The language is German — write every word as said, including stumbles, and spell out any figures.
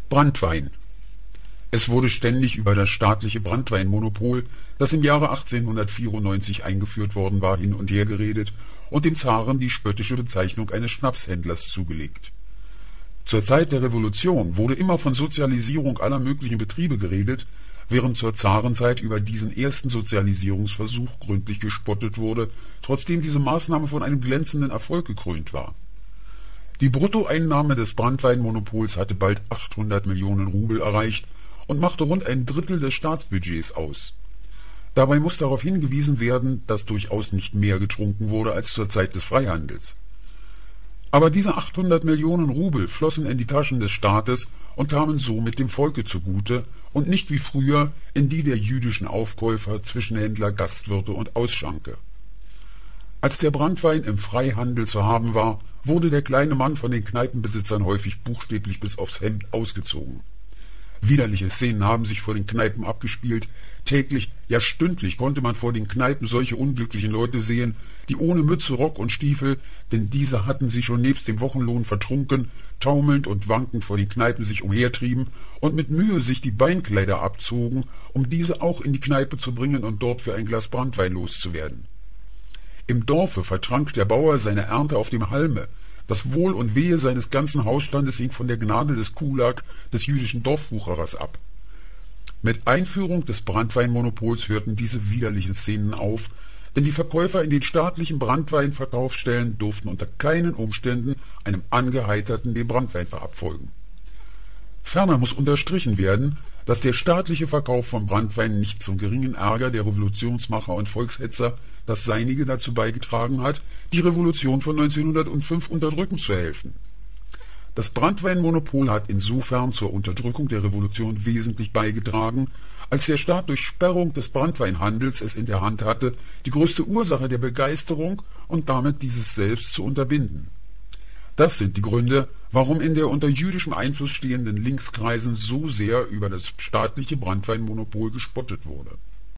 Branntwein. Es wurde ständig über das staatliche Branntweinmonopol, das im Jahre achtzehnhundertvierundneunzig eingeführt worden war, hin und her geredet und dem Zaren die spöttische Bezeichnung eines Schnapshändlers zugelegt. Zur Zeit der Revolution wurde immer von Sozialisierung aller möglichen Betriebe geredet, während zur Zarenzeit über diesen ersten Sozialisierungsversuch gründlich gespottet wurde, trotzdem diese Maßnahme von einem glänzenden Erfolg gekrönt war. Die Bruttoeinnahme des Branntweinmonopols hatte bald achthundert Millionen Rubel erreicht und machte rund ein Drittel des Staatsbudgets aus. Dabei muss darauf hingewiesen werden, dass durchaus nicht mehr getrunken wurde als zur Zeit des Freihandels. Aber diese achthundert Millionen Rubel flossen in die Taschen des Staates und kamen somit dem Volke zugute und nicht wie früher in die der jüdischen Aufkäufer, Zwischenhändler, Gastwirte und Ausschanke. Als der Branntwein im Freihandel zu haben war, wurde der kleine Mann von den Kneipenbesitzern häufig buchstäblich bis aufs Hemd ausgezogen. Widerliche Szenen haben sich vor den Kneipen abgespielt. Täglich, ja stündlich konnte man vor den Kneipen solche unglücklichen Leute sehen, die ohne Mütze, Rock und Stiefel, denn diese hatten sie schon nebst dem Wochenlohn vertrunken, taumelnd und wankend vor den Kneipen sich umhertrieben und mit Mühe sich die Beinkleider abzogen, um diese auch in die Kneipe zu bringen und dort für ein Glas Branntwein loszuwerden. Im Dorfe vertrank der Bauer seine Ernte auf dem Halme. Das Wohl und Wehe seines ganzen Hausstandes hing von der Gnade des Kulak, des jüdischen Dorfwucherers, ab. Mit Einführung des Branntweinmonopols hörten diese widerlichen Szenen auf, denn die Verkäufer in den staatlichen Branntweinverkaufsstellen durften unter keinen Umständen einem Angeheiterten den Branntwein verabfolgen. Ferner muss unterstrichen werden, dass der staatliche Verkauf von Branntwein nicht zum geringen Ärger der Revolutionsmacher und Volkshetzer das Seinige dazu beigetragen hat, die Revolution von neunzehnhundertfünf unterdrücken zu helfen. Das Branntweinmonopol hat insofern zur Unterdrückung der Revolution wesentlich beigetragen, als der Staat durch Sperrung des Branntweinhandels es in der Hand hatte, die größte Ursache der Begeisterung und damit dieses selbst zu unterbinden. Das sind die Gründe, warum in der unter jüdischem Einfluss stehenden Linkskreisen so sehr über das staatliche Branntweinmonopol gespottet wurde.